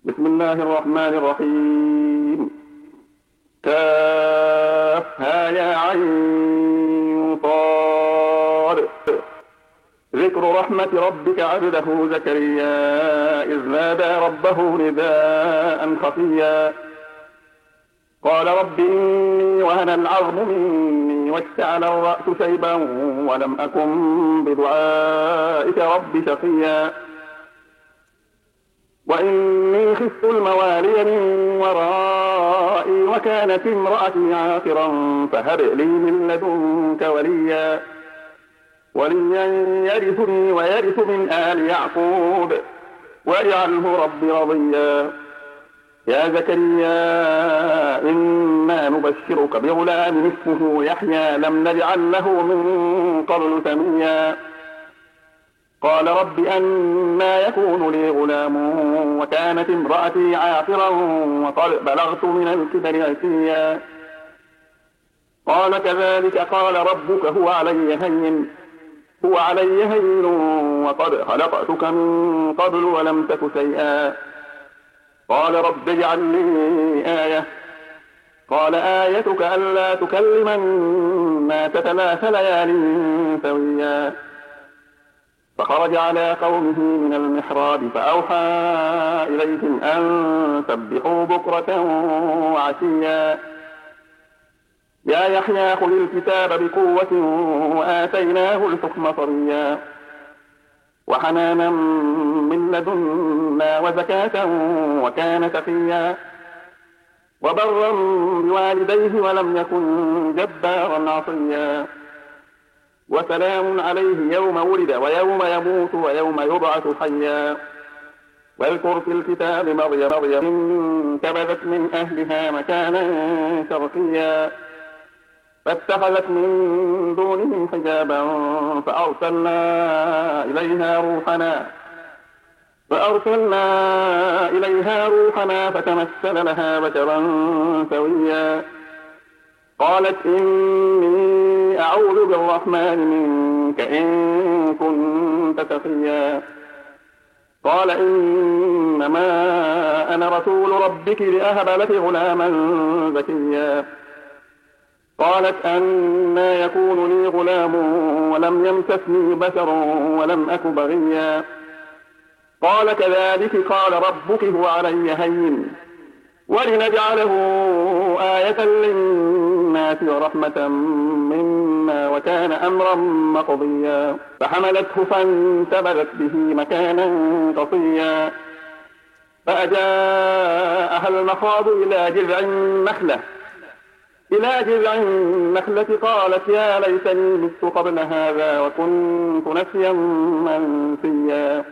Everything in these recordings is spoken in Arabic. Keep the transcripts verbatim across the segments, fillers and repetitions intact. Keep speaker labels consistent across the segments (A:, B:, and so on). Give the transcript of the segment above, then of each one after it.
A: بسم الله الرحمن الرحيم. كافها يا عين صاد. ذكر رحمة ربك عبده زكريا إذ نادى ربه نداء خفيا قال رب إني وهن العظم مني واشتعل الرأس شيبا ولم أكن بدعائك رب شقيا وإني خفت الموالي من ورائي وكانت امرأتي عاقرا فهب لي من لدنك وليا وليا يرثني ويرث من آل يعقوب واجعله رب رضيا يا زكريا إنا نبشرك بغلام اسمه يحيى لم نجعل له من قبل سميا قال رب أنى يكون لي غلام وكانت امرأتي عاقرا وقد بلغت من الكبر عتيا قال كذلك قال ربك هو علي هين هو علي هين وقد خلقتك من قبل ولم تك شيئا قال رب اجعل لي آية قال آيتك ألا تكلم الناس ثلاث ليال سويا فخرج على قومه من المحراب فأوحى إليهم أن سبحوا بكرة وعشيا يا يحيى خذ الكتاب بقوة وآتيناه الحكم صبيا وحنانا من لدنا وزكاة وكان تقيا وبرا بوالديه ولم يكن جبارا عصيا وسلام عليه يوم ولد ويوم يموت ويوم يبعث حيا واذكر في الكتاب مريم مريم انتبذت من أهلها مكانا شرقيا فاتخذت من دونهم حجابا فأرسلنا إليها روحنا فأرسلنا إليها روحنا فتمثل لها بشرا سويا قالت إني أعوذ بالرحمن منك إن كنت تقيا قال إنما أنا رسول ربك لأهب لك غلاما زكيا قالت أنى يكون لي غلام ولم يمسسني بشر ولم أك بغيا قال كذلك قال ربك هو علي هين ولنجعله آية للناس ورحمة منا وكان أمرا مقضيا فحملته فانتبذت به مكانا قصيا فأجاءها المخاض إلى جذع النخلة إلى جذع النخلة قالت يا ليتني مت قبل هذا وكنت نسيا منسيا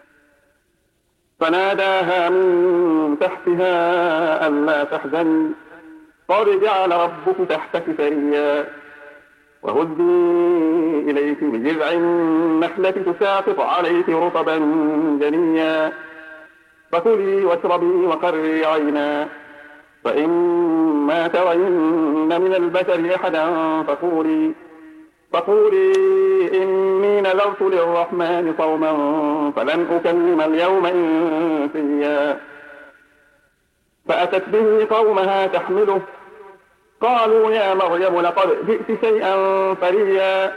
A: فناداها من تحتها ألا تحزني قد جعل ربك تحتك سريا وهزي إليك بجذع النخلة تساقط عليك رطبا جنيا فكلي واشربي وقري عينا فإما ترين من البشر أحدا فقولي فقولي إني نذرت للرحمن صوما فلن أكلم اليوم إنسيا فأتت به قومها تحمله قالوا يا مريم لقد جئت شيئا فريا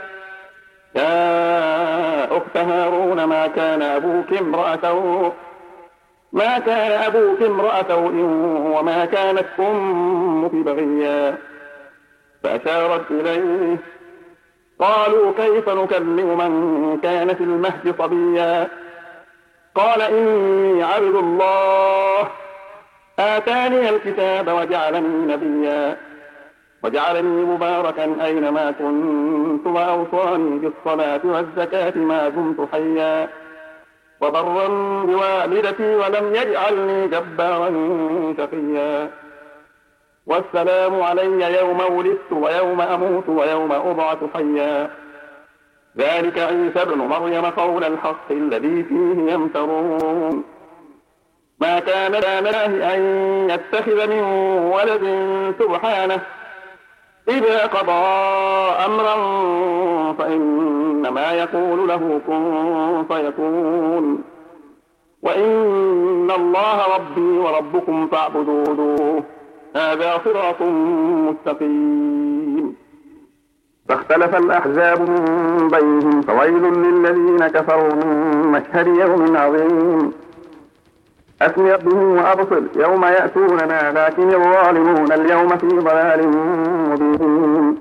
A: يا أخت هارون ما كان أبوك امرأة ما كان أبوك امرأة سوء وما كانت أمك بغيا فأشارت إليه قالوا كيف نكلم من كان في المهد صبيا قال إني عبد الله آتاني الكتاب وجعلني نبيا وجعلني مباركا أينما كنت وأوصاني بالصلاة والزكاة ما دمت حيا وبرا بوالدتي ولم يجعلني جبارا شقيا والسلام علي يوم ولدت ويوم أموت ويوم أبعث حيا ذلك عيسى ابن مريم قول الحق الذي فيه يمترون ما كان لله أن يتخذ من ولد سبحانه إذا قضى أمرا فإنما يقول له كن فيكون وإن الله ربي وربكم فاعبدوه هذا صراط مستقيم. فاختلف الأحزاب من بينهم فويل للذين كفروا من مشهد يوم عظيم. أسمع به وأبصر يوم يأتوننا لكن الظالمون اليوم في ضلال مبين.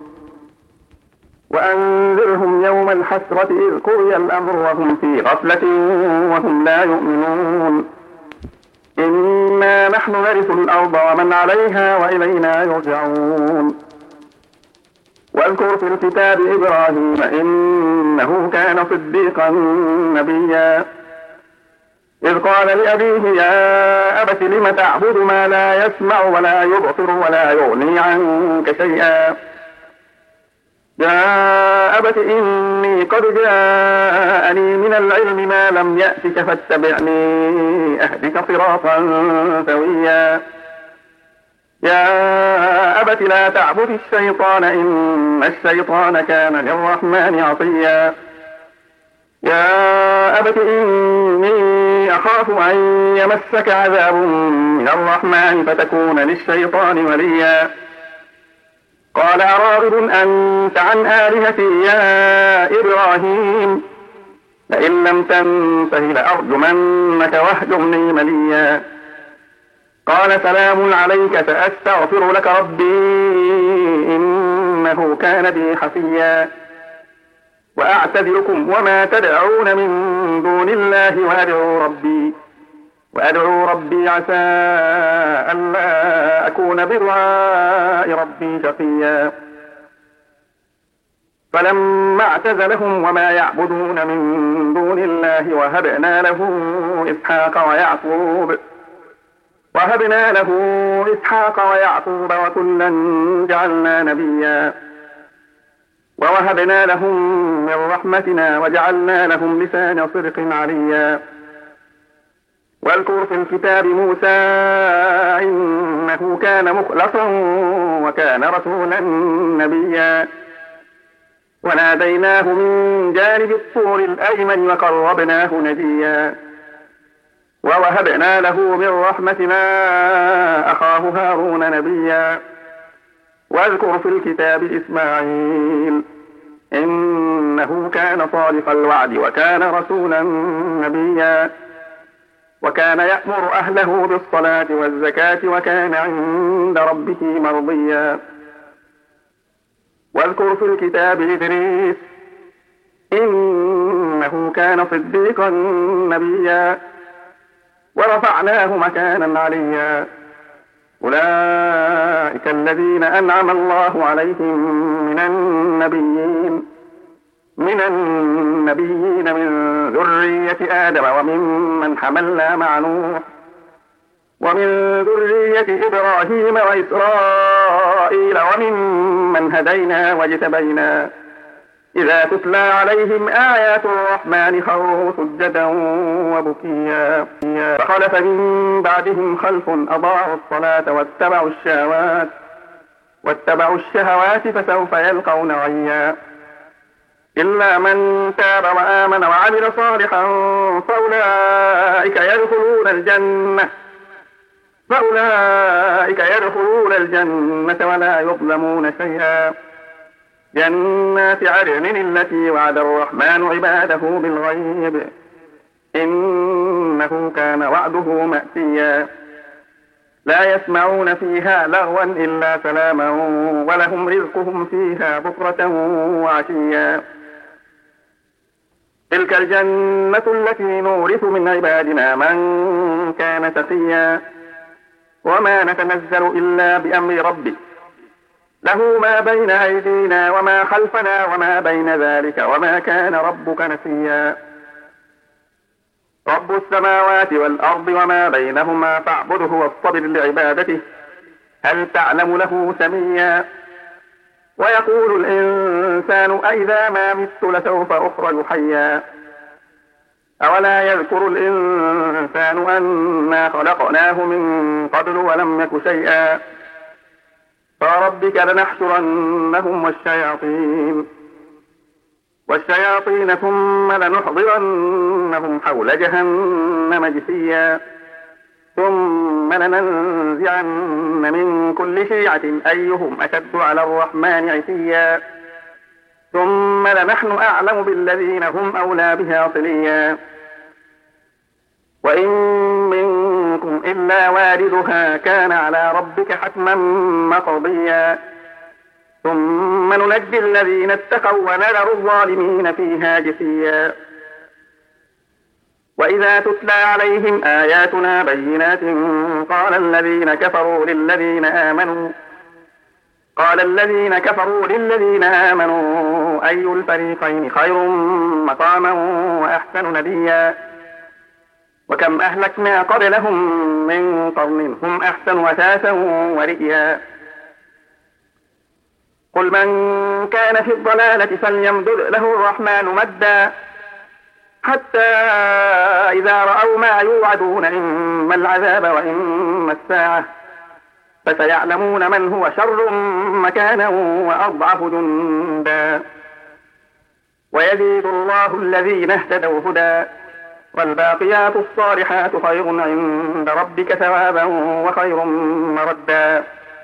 A: وأنذرهم يوم الحسرة إذ قضي الأمر وهم في غفلة وهم لا يؤمنون. إنا نحن نرث الأرض ومن عليها وإلينا يرجعون. واذكر في الكتاب إبراهيم إنه كان صديقا نبيا إذ قال لأبيه يا أبت لم تعبد ما لا يسمع ولا يبصر ولا يغني عنك شيئا يا أبت إني قد جاءني من العلم ما لم يأتك فاتبعني أهدك صراطا سويا يا أبت لا تعبد الشيطان إن الشيطان كان للرحمن عصيا يا أبت إني أخاف أن يمسك عذاب من الرحمن فتكون للشيطان وليا قال أراغب أنت عن آلهتي يا إبراهيم لئن لم تنته لأرجمنك واهجرني مليا قال سلام عليك سأستغفر لك ربي إنه كان بي حفيا وأعتذركم وما تدعون من دون الله وأدعو ربي وأدعو ربي عسى ألا أكون بدعاء ربي شقيا فلما اعتزلهم وما يعبدون من دون الله وهبنا له إسحاق ويعقوب وهبنا له إسحاق ويعقوب وكلا جعلنا نبيا ووهبنا لهم من رحمتنا وجعلنا لهم لسان صدق عليا واذكر في الكتاب موسى إنه كان مخلصا وكان رسولا نبيا وناديناه من جانب الطور الأيمن وقربناه نجيا ووهبنا له من رحمتنا أخاه هارون نبيا واذكر في الكتاب إسماعيل إنه كان صادق الوعد وكان رسولا نبيا وكان يأمر أهله بالصلاة والزكاة وكان عند ربه مرضيا واذكر في الكتاب إدريس إنه كان صديقا نبيا ورفعناه مكانا عليا أولئك الذين أنعم الله عليهم من النبيين من النبيين من ذرية آدم وممن حملنا مع نوح ومن ذرية إبراهيم وإسرائيل وممن هدينا واجتبينا إذا تتلى عليهم آيات الرحمن خروا سجدا وبكيا فخلف من بعدهم خلف أضاعوا الصلاة واتبعوا الشهوات واتبعوا الشهوات فسوف يلقون غيا إلا من تاب وآمن وعمل صالحا فأولئك يدخلون الجنة فأولئك يدخلون الجنة ولا يظلمون شيئا جنات عدن التي وعد الرحمن عباده بالغيب إنه كان وعده مأتيا لا يسمعون فيها لغوا إلا سلاما ولهم رزقهم فيها بكرة وعشيا تلك الجنة التي نورث من عبادنا من كان تقيا وما نتنزل إلا بأمر ربك له ما بين أيدينا وما خلفنا وما بين ذلك وما كان ربك نسيا رب السماوات والأرض وما بينهما فاعبده واصطبر لعبادته هل تعلم له سميا ويقول الإنسان أئذا ما مت لسوف أخرج حيا أولا يذكر الإنسان أنا خلقناه من قبل ولم يك شيئا فربك لنحشرنهم والشياطين والشياطين ثم لنحضرنهم حول جهنم جثيا ثم لننزعن من كل شيعة أيهم أشد على الرحمن عتيا ثم لنحن أعلم بالذين هم أولى بها صليا وإن منكم إلا واردها كان على ربك حتما مقضيا ثم ننجي الذين اتقوا ونذر الظالمين فيها جثيا وإذا تتلى عليهم آياتنا بينات قال الذين كفروا للذين آمنوا قال الذين كفروا للذين آمنوا أي الفريقين خير مقاما وأحسن نديا وكم أهلكنا قبلهم من قرن هم أحسن أثاثا ورئيا قل من كان في الضلالة فليمدد له الرحمن مدا حتى إذا رأوا ما يوعدون إما العذاب وإما الساعة فسيعلمون من هو شر مكانا وأضعف جندا ويزيد الله الذين اهتدوا هدى والباقيات الصالحات خير عند ربك ثوابا وخير مردا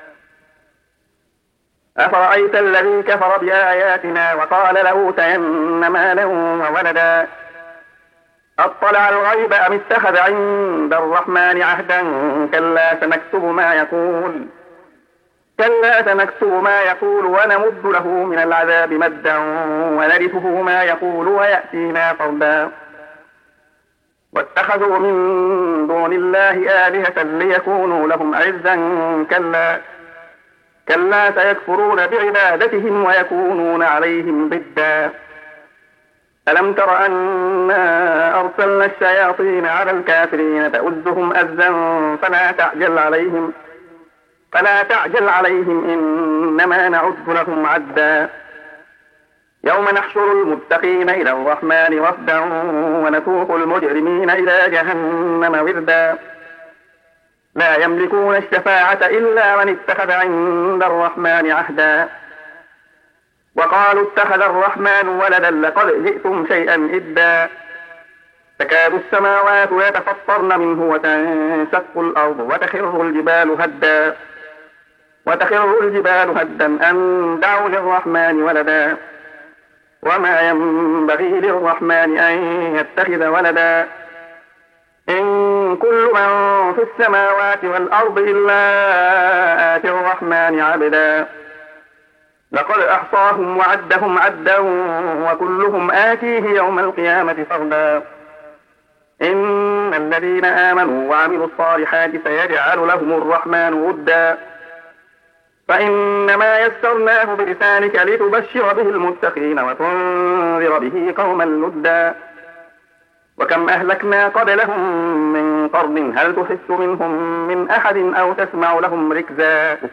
A: أفرأيت الذي كفر بآياتنا وقال لأوتين مالا وولدا أطلع الغيب أم اتخذ عند الرحمن عهدا كلا سنكتب ما يقول كلا سنكتب ما يقول ونمد له من العذاب مدا ونرثه ما يقول ويأتينا فردا واتخذوا من دون الله آلهة ليكونوا لهم عزا كلا كلا سيكفرون بعبادتهم ويكونون عليهم ضدا ألم تر أنا أرسلنا الشياطين على الكافرين تؤزهم أزا فلا تعجل عليهم فلا تعجل عليهم إنما نعد لهم عدا يوم نحشر المتقين إلى الرحمن وفدا ونسوق المجرمين إلى جهنم وردا لا يملكون الشفاعة إلا من اتخذ عند الرحمن عهدا وقالوا اتخذ الرحمن ولدا لقد جئتم شيئا إدا تكاد السماوات يتفطرن منه وتنشق الأرض وتخر الجبال هدا وتخر الجبال هدا أن دعوا للرحمن ولدا وما ينبغي للرحمن أن يتخذ ولدا إن كل من في السماوات والأرض إلا آتي الرحمن عبدا لقد أحصاهم وعدهم عدا وكلهم آتيه يوم القيامة فردا إن الذين آمنوا وعملوا الصالحات سيجعل لهم الرحمن ودا فإنما يسرناه بلسانك لتبشر به المتقين وتنذر به قوما لدا وكم أهلكنا قبلهم من قرن هل تحس منهم من أحد أو تسمع لهم ركزا